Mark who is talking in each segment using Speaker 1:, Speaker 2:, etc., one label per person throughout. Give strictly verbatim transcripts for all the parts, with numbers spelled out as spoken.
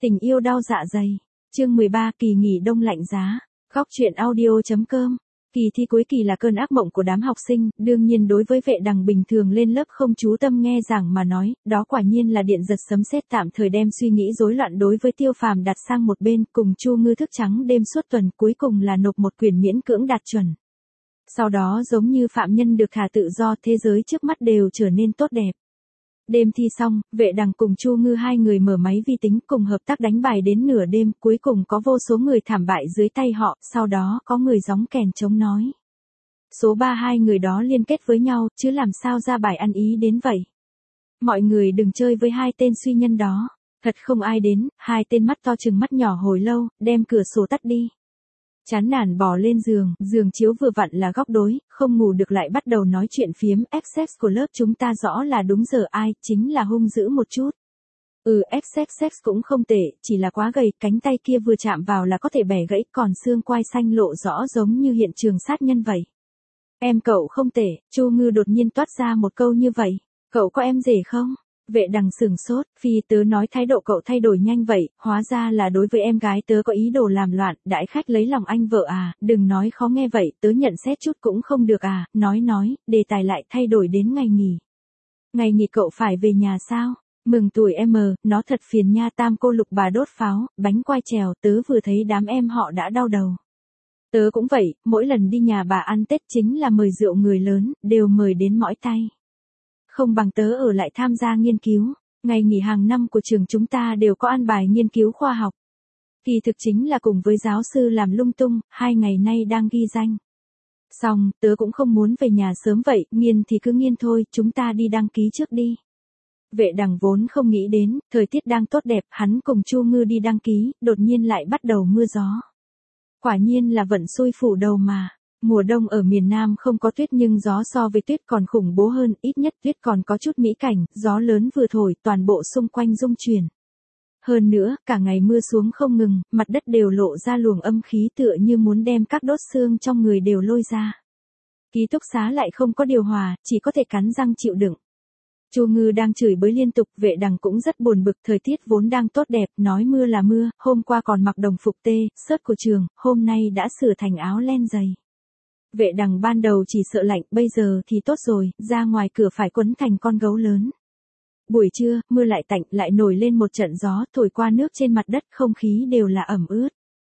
Speaker 1: Tình yêu đau dạ dày. Chương mười ba kỳ nghỉ đông lạnh giá. Góc truyện audio.com. Kỳ thi cuối kỳ là cơn ác mộng của đám học sinh, đương nhiên đối với Vệ Đằng bình thường lên lớp không chú tâm nghe giảng mà nói, đó quả nhiên là điện giật sấm sét tạm thời đem suy nghĩ rối loạn đối với Tiêu Phàm đặt sang một bên, cùng Chu Ngư thức trắng đêm suốt tuần, cuối cùng là nộp một quyển miễn cưỡng đạt chuẩn. Sau đó giống như phạm nhân được thả tự do, thế giới trước mắt đều trở nên tốt đẹp. Đêm thi xong, Vệ Đằng cùng Chu Ngư hai người mở máy vi tính cùng hợp tác đánh bài đến nửa đêm, cuối cùng có vô số người thảm bại dưới tay họ, sau đó có người gióng kèn chống nói. Số ba hai người đó liên kết với nhau, chứ làm sao ra bài ăn ý đến vậy. Mọi người đừng chơi với hai tên suy nhân đó. Thật không ai đến, hai tên mắt to trừng mắt nhỏ hồi lâu, đem cửa sổ tắt đi. Chán nản bò lên giường, giường chiếu vừa vặn là góc đối, không ngủ được lại bắt đầu nói chuyện phiếm, ép sex của lớp chúng ta rõ là đúng giờ ai, chính là hung dữ một chút. Ừ, ép sex sex cũng không tệ, chỉ là quá gầy, cánh tay kia vừa chạm vào là có thể bẻ gãy, còn xương quai xanh lộ rõ giống như hiện trường sát nhân vậy. Em cậu không tệ, Chu Ngư đột nhiên toát ra một câu như vậy, cậu có em rể không? Vệ Đằng sừng sốt, phi tớ nói thái độ cậu thay đổi nhanh vậy, hóa ra là đối với em gái tớ có ý đồ làm loạn, đãi khách lấy lòng anh vợ à, đừng nói khó nghe vậy, tớ nhận xét chút cũng không được à, nói nói, đề tài lại thay đổi đến ngày nghỉ. Ngày nghỉ cậu phải về nhà sao? Mừng tuổi em, nó thật phiền nha, tam cô lục bà đốt pháo, bánh quai trèo, tớ vừa thấy đám em họ đã đau đầu. Tớ cũng vậy, mỗi lần đi nhà bà ăn Tết chính là mời rượu người lớn, đều mời đến mỏi tay. Không bằng tớ ở lại tham gia nghiên cứu, ngày nghỉ hàng năm của trường chúng ta đều có an bài nghiên cứu khoa học. Kỳ thực chính là cùng với giáo sư làm lung tung, hai ngày nay đang ghi danh. Xong, tớ cũng không muốn về nhà sớm vậy, nghiên thì cứ nghiên thôi, chúng ta đi đăng ký trước đi. Vệ Đằng vốn không nghĩ đến, thời tiết đang tốt đẹp, hắn cùng Chu Ngư đi đăng ký, đột nhiên lại bắt đầu mưa gió. Quả nhiên là vận xui phủ đầu mà. Mùa đông ở miền Nam không có tuyết nhưng gió so với tuyết còn khủng bố hơn, ít nhất tuyết còn có chút mỹ cảnh, gió lớn vừa thổi, toàn bộ xung quanh rung chuyển. Hơn nữa, cả ngày mưa xuống không ngừng, mặt đất đều lộ ra luồng âm khí tựa như muốn đem các đốt xương trong người đều lôi ra. Ký túc xá lại không có điều hòa, chỉ có thể cắn răng chịu đựng. Chu Ngư đang chửi bới liên tục, Vệ Đằng cũng rất buồn bực, thời tiết vốn đang tốt đẹp, nói mưa là mưa, hôm qua còn mặc đồng phục tê, sớt của trường, hôm nay đã sửa thành áo len dày. Vệ Đằng ban đầu chỉ sợ lạnh, bây giờ thì tốt rồi, ra ngoài cửa phải quấn thành con gấu lớn. Buổi trưa, mưa lại tạnh, lại nổi lên một trận gió, thổi qua nước trên mặt đất, không khí đều là ẩm ướt.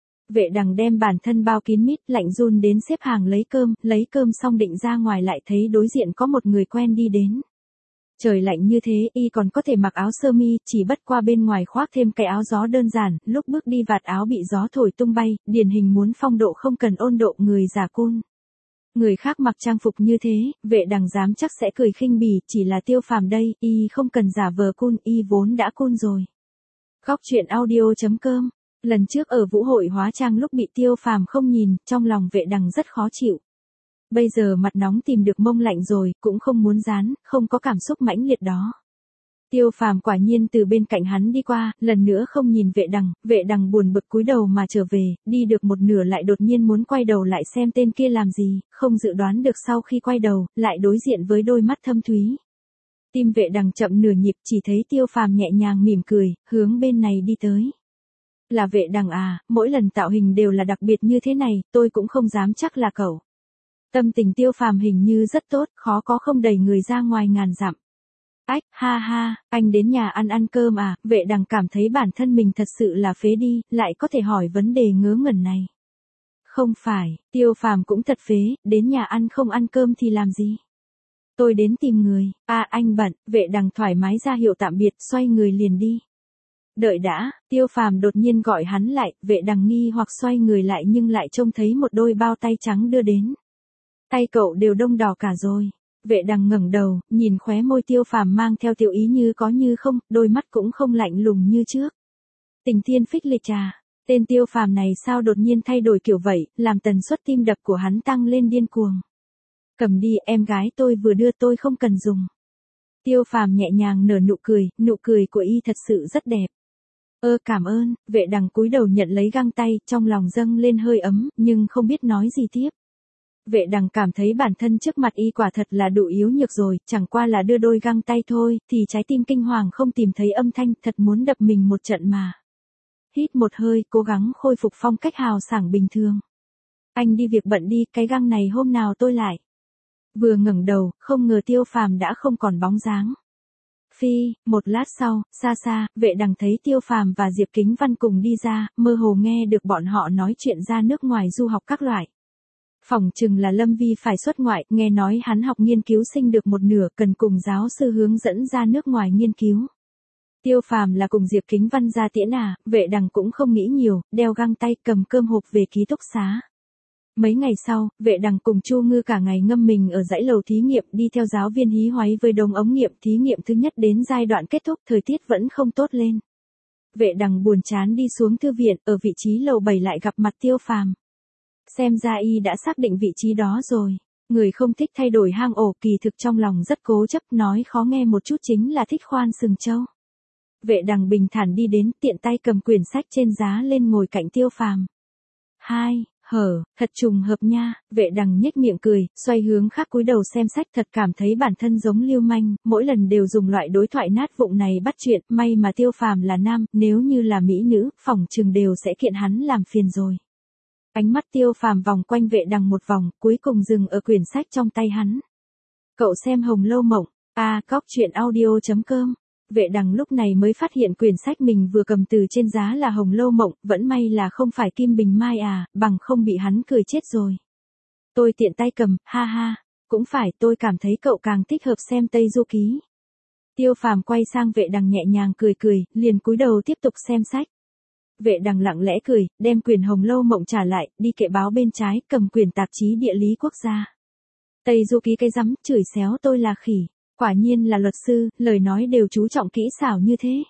Speaker 1: Vệ Đằng đem bản thân bao kín mít, lạnh run đến xếp hàng lấy cơm, lấy cơm xong định ra ngoài lại thấy đối diện có một người quen đi đến. Trời lạnh như thế, y còn có thể mặc áo sơ mi, chỉ bất qua bên ngoài khoác thêm cái áo gió đơn giản, lúc bước đi vạt áo bị gió thổi tung bay, điển hình muốn phong độ không cần ôn độ, người giả cool. Người khác mặc trang phục như thế, Vệ Đằng dám chắc sẽ cười khinh bỉ, chỉ là Tiêu Phàm đây, y không cần giả vờ cool, y vốn đã cool rồi. Góc truyện audio.com. Lần trước ở vũ hội hóa trang lúc bị Tiêu Phàm không nhìn, trong lòng Vệ Đằng rất khó chịu. Bây giờ mặt nóng tìm được mông lạnh rồi, cũng không muốn dán, không có cảm xúc mãnh liệt đó. Tiêu Phàm quả nhiên từ bên cạnh hắn đi qua, lần nữa không nhìn Vệ Đằng, Vệ Đằng buồn bực cúi đầu mà trở về, đi được một nửa lại đột nhiên muốn quay đầu lại xem tên kia làm gì, không dự đoán được sau khi quay đầu, lại đối diện với đôi mắt thâm thúy. Tim Vệ Đằng chậm nửa nhịp, chỉ thấy Tiêu Phàm nhẹ nhàng mỉm cười, hướng bên này đi tới. Là Vệ Đằng à, mỗi lần tạo hình đều là đặc biệt như thế này, tôi cũng không dám chắc là cậu. Tâm tình Tiêu Phàm hình như rất tốt, khó có không đẩy người ra ngoài ngàn dặm. Ách, ha ha, anh đến nhà ăn ăn cơm à, Vệ Đằng cảm thấy bản thân mình thật sự là phế đi, lại có thể hỏi vấn đề ngớ ngẩn này. Không phải, Tiêu Phàm cũng thật phế, đến nhà ăn không ăn cơm thì làm gì? Tôi đến tìm người, à anh bận, Vệ Đằng thoải mái ra hiệu tạm biệt, xoay người liền đi. Đợi đã, Tiêu Phàm đột nhiên gọi hắn lại, Vệ Đằng nghi hoặc xoay người lại nhưng lại trông thấy một đôi bao tay trắng đưa đến. Tay cậu đều đông đỏ cả rồi. Vệ Đằng ngẩng đầu, nhìn khóe môi Tiêu Phàm mang theo tiểu ý như có như không, đôi mắt cũng không lạnh lùng như trước. Tình thiên phích lịch trà, tên Tiêu Phàm này sao đột nhiên thay đổi kiểu vậy, làm tần suất tim đập của hắn tăng lên điên cuồng. Cầm đi, em gái tôi vừa đưa, tôi không cần dùng. Tiêu Phàm nhẹ nhàng nở nụ cười, nụ cười của y thật sự rất đẹp. Ơ cảm ơn, Vệ Đằng cúi đầu nhận lấy găng tay, trong lòng dâng lên hơi ấm, nhưng không biết nói gì tiếp. Vệ Đằng cảm thấy bản thân trước mặt y quả thật là đủ yếu nhược rồi, chẳng qua là đưa đôi găng tay thôi, thì trái tim kinh hoàng không tìm thấy âm thanh, thật muốn đập mình một trận mà. Hít một hơi, cố gắng khôi phục phong cách hào sảng bình thường. Anh đi việc bận đi, cái găng này hôm nào tôi lại. Vừa ngẩng đầu, không ngờ Tiêu Phàm đã không còn bóng dáng. Phi, một lát sau, xa xa, Vệ Đằng thấy Tiêu Phàm và Diệp Kính Văn cùng đi ra, mơ hồ nghe được bọn họ nói chuyện ra nước ngoài du học các loại. Phỏng chừng là Lâm Vi phải xuất ngoại, nghe nói hắn học nghiên cứu sinh được một nửa, cần cùng giáo sư hướng dẫn ra nước ngoài nghiên cứu. Tiêu Phàm là cùng Diệp Kính Văn ra tiễn à, Vệ Đằng cũng không nghĩ nhiều, đeo găng tay cầm cơm hộp về ký túc xá. Mấy ngày sau, Vệ Đằng cùng Chu Ngư cả ngày ngâm mình ở dãy lầu thí nghiệm, đi theo giáo viên hí hoáy với đống ống nghiệm thí nghiệm thứ nhất đến giai đoạn kết thúc, thời tiết vẫn không tốt lên. Vệ Đằng buồn chán đi xuống thư viện, ở vị trí lầu bảy lại gặp mặt Tiêu Phàm. Xem ra y đã xác định vị trí đó rồi. Người không thích thay đổi hang ổ, kỳ thực trong lòng rất cố chấp, nói khó nghe một chút chính là thích khoan sừng trâu. Vệ Đằng bình thản đi đến, tiện tay cầm quyển sách trên giá lên ngồi cạnh Tiêu Phàm. Hai, hở, thật trùng hợp nha, Vệ Đằng nhếch miệng cười, xoay hướng khác cúi đầu xem sách, thật cảm thấy bản thân giống lưu manh, mỗi lần đều dùng loại đối thoại nát vụng này bắt chuyện, may mà Tiêu Phàm là nam, nếu như là mỹ nữ, phỏng chừng đều sẽ kiện hắn làm phiền rồi. Ánh mắt Tiêu Phàm vòng quanh Vệ Đằng một vòng, cuối cùng dừng ở quyển sách trong tay hắn. Cậu xem Hồng Lâu Mộng, a cóc truyện audio chấm com. Vệ Đằng lúc này mới phát hiện quyển sách mình vừa cầm từ trên giá là Hồng Lâu Mộng, vẫn may là không phải Kim Bình Mai à, bằng không bị hắn cười chết rồi. Tôi tiện tay cầm, ha ha, cũng phải, tôi cảm thấy cậu càng thích hợp xem Tây Du Ký. Tiêu Phàm quay sang Vệ Đằng nhẹ nhàng cười cười, liền cúi đầu tiếp tục xem sách. Vệ Đằng lặng lẽ cười, đem quyển Hồng Lâu Mộng trả lại, đi kệ báo bên trái, cầm quyển tạp chí địa lý quốc gia. Tây Du Ký cái rắm, chửi xéo tôi là khỉ. Quả nhiên là luật sư, lời nói đều chú trọng kỹ xảo như thế.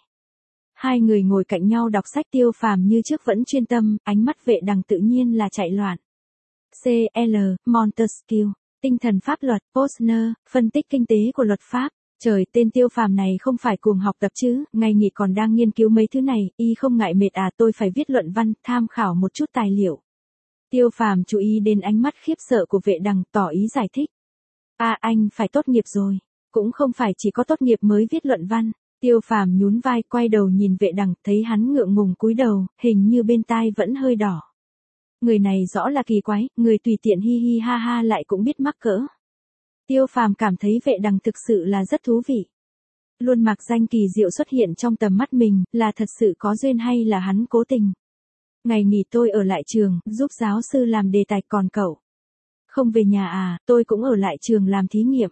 Speaker 1: Hai người ngồi cạnh nhau đọc sách, Tiêu Phàm như trước vẫn chuyên tâm, ánh mắt Vệ Đằng tự nhiên là chạy loạn. C L, Montesquieu, tinh thần pháp luật, Posner, phân tích kinh tế của luật pháp. Trời, tên Tiêu Phàm này không phải cuồng học tập chứ, ngày nghỉ còn đang nghiên cứu mấy thứ này, y không ngại mệt à, tôi phải viết luận văn, tham khảo một chút tài liệu. Tiêu Phàm chú ý đến ánh mắt khiếp sợ của Vệ Đằng, tỏ ý giải thích. À, anh phải tốt nghiệp rồi. Cũng không phải chỉ có tốt nghiệp mới viết luận văn. Tiêu Phàm nhún vai, quay đầu nhìn Vệ Đằng, thấy hắn ngượng ngùng cúi đầu, hình như bên tai vẫn hơi đỏ. Người này rõ là kỳ quái, người tùy tiện hi hi ha ha lại cũng biết mắc cỡ. Tiêu Phàm cảm thấy Vệ Đằng thực sự là rất thú vị. Luôn mặc danh kỳ diệu xuất hiện trong tầm mắt mình, là thật sự có duyên hay là hắn cố tình. Ngày nghỉ tôi ở lại trường, giúp giáo sư làm đề tài, còn cậu? Không về nhà à, tôi cũng ở lại trường làm thí nghiệm.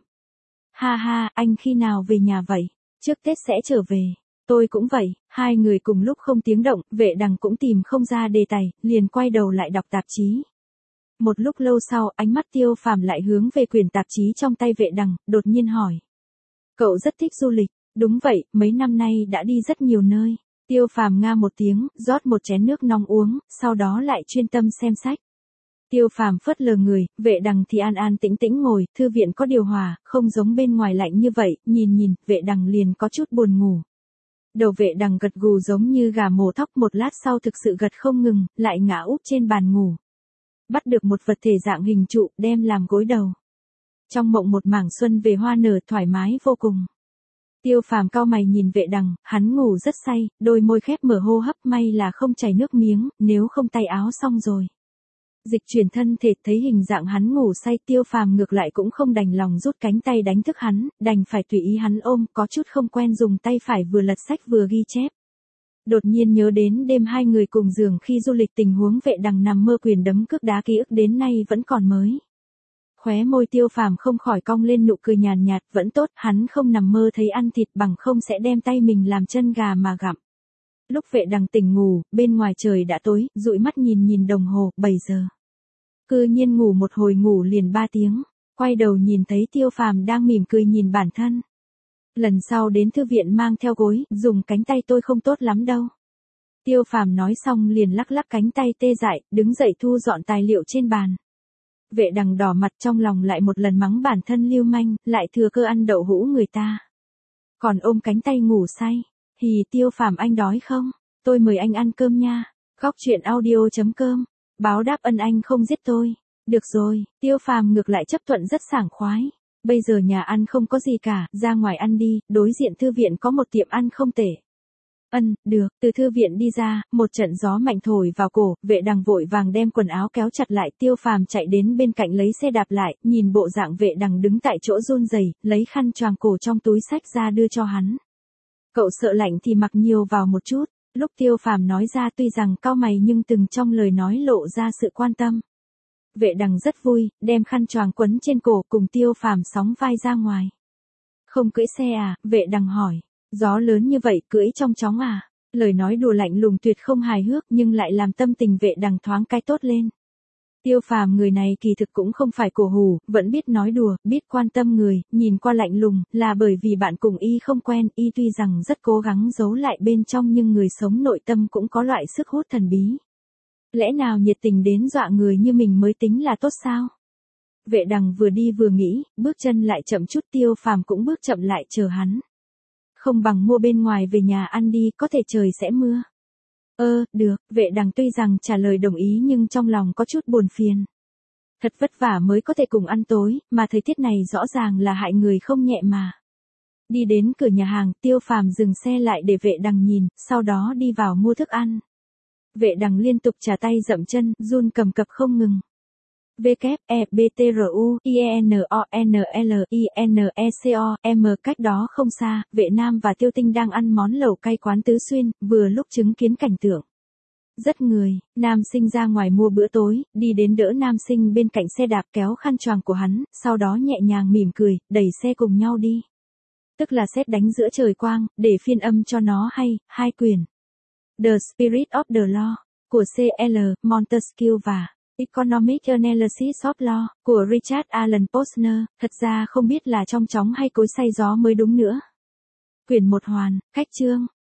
Speaker 1: Ha ha, anh khi nào về nhà vậy? Trước Tết sẽ trở về. Tôi cũng vậy, hai người cùng lúc không tiếng động, Vệ Đằng cũng tìm không ra đề tài, liền quay đầu lại đọc tạp chí. Một lúc lâu sau, ánh mắt Tiêu Phàm lại hướng về quyển tạp chí trong tay Vệ Đằng, đột nhiên hỏi. Cậu rất thích du lịch. Đúng vậy, mấy năm nay đã đi rất nhiều nơi. Tiêu Phàm nga một tiếng, rót một chén nước nóng uống, sau đó lại chuyên tâm xem sách. Tiêu Phàm phớt lờ người, Vệ Đằng thì an an tĩnh tĩnh ngồi, thư viện có điều hòa, không giống bên ngoài lạnh như vậy, nhìn nhìn, Vệ Đằng liền có chút buồn ngủ. Đầu Vệ Đằng gật gù giống như gà mổ thóc, một lát sau thực sự gật không ngừng, lại ngã úp trên bàn ngủ. Bắt được một vật thể dạng hình trụ, đem làm gối đầu. Trong mộng một mảng xuân về hoa nở, thoải mái vô cùng. Tiêu Phàm cau mày nhìn Vệ Đằng, hắn ngủ rất say, đôi môi khép mở hô hấp, may là không chảy nước miếng, nếu không tay áo xong rồi. Dịch chuyển thân thể, thấy hình dạng hắn ngủ say, Tiêu Phàm ngược lại cũng không đành lòng rút cánh tay đánh thức hắn, đành phải tùy ý hắn ôm, có chút không quen dùng tay phải vừa lật sách vừa ghi chép. Đột nhiên nhớ đến đêm hai người cùng giường khi du lịch, tình huống Vệ Đằng nằm mơ quyền đấm cước đá, ký ức đến nay vẫn còn mới. Khóe môi Tiêu Phàm không khỏi cong lên nụ cười nhàn nhạt, vẫn tốt, hắn không nằm mơ thấy ăn thịt, bằng không sẽ đem tay mình làm chân gà mà gặm. Lúc Vệ Đằng tỉnh ngủ, bên ngoài trời đã tối, dụi mắt nhìn nhìn đồng hồ, bảy giờ. Cư nhiên ngủ một hồi ngủ liền ba tiếng, quay đầu nhìn thấy Tiêu Phàm đang mỉm cười nhìn bản thân. Lần sau đến thư viện mang theo gối, dùng cánh tay tôi không tốt lắm đâu. Tiêu Phàm nói xong liền lắc lắc cánh tay tê dại, đứng dậy thu dọn tài liệu trên bàn. Vệ Đằng đỏ mặt, trong lòng lại một lần mắng bản thân lưu manh, lại thừa cơ ăn đậu hũ người ta. Còn ôm cánh tay ngủ say. Hì, Tiêu Phàm anh đói không? Tôi mời anh ăn cơm nha. Góc truyện audio chấm com. Báo đáp ân anh không giết tôi. Được rồi, Tiêu Phàm ngược lại chấp thuận rất sảng khoái. Bây giờ nhà ăn không có gì cả, ra ngoài ăn đi, đối diện thư viện có một tiệm ăn không tệ. Ân, được, từ thư viện đi ra, một trận gió mạnh thổi vào cổ, vệ đằng vội vàng đem quần áo kéo chặt lại, Tiêu Phàm chạy đến bên cạnh lấy xe đạp lại, nhìn bộ dạng vệ đằng đứng tại chỗ run rẩy, lấy khăn choàng cổ trong túi xách ra đưa cho hắn. Cậu sợ lạnh thì mặc nhiều vào một chút, lúc Tiêu Phàm nói ra tuy rằng cau mày nhưng từng trong lời nói lộ ra sự quan tâm. Vệ đằng rất vui, đem khăn choàng quấn trên cổ cùng Tiêu Phàm sóng vai ra ngoài. Không cưỡi xe à, vệ đằng hỏi. Gió lớn như vậy cưỡi trong chóng à? Lời nói đùa lạnh lùng tuyệt không hài hước nhưng lại làm tâm tình vệ đằng thoáng cái tốt lên. Tiêu Phàm người này kỳ thực cũng không phải cổ hủ, vẫn biết nói đùa, biết quan tâm người, nhìn qua lạnh lùng, là bởi vì bạn cùng y không quen, y tuy rằng rất cố gắng giấu lại bên trong nhưng người sống nội tâm cũng có loại sức hút thần bí. Lẽ nào nhiệt tình đến dọa người như mình mới tính là tốt sao? Vệ đằng vừa đi vừa nghĩ, bước chân lại chậm chút, Tiêu Phàm cũng bước chậm lại chờ hắn. Không bằng mua bên ngoài về nhà ăn đi, có thể trời sẽ mưa. Ơ, được, vệ đằng tuy rằng trả lời đồng ý nhưng trong lòng có chút buồn phiền. Thật vất vả mới có thể cùng ăn tối, mà thời tiết này rõ ràng là hại người không nhẹ mà. Đi đến cửa nhà hàng, Tiêu Phàm dừng xe lại để vệ đằng nhìn, sau đó đi vào mua thức ăn. Vệ đằng liên tục trả tay dậm chân, run cầm cập không ngừng. W, E, B, T, R, U, I, E, N, O, N, L, I, N, E, C, O, M. Cách đó không xa, Vệ Nam và Tiêu Tinh đang ăn món lẩu cay quán Tứ Xuyên, vừa lúc chứng kiến cảnh tượng. Rất người, Nam Sinh ra ngoài mua bữa tối, đi đến đỡ Nam Sinh bên cạnh xe đạp kéo khăn choàng của hắn, sau đó nhẹ nhàng mỉm cười, đẩy xe cùng nhau đi. Tức là sét đánh giữa trời quang, để phiên âm cho nó hay, hai quyển. The Spirit of the Law, của C L Montesquieu và Economic Analysis of Law, của Richard Alan Posner, thật ra không biết là trong chóng hay cối xay gió mới đúng nữa. Quyển một hoàn, cách chương.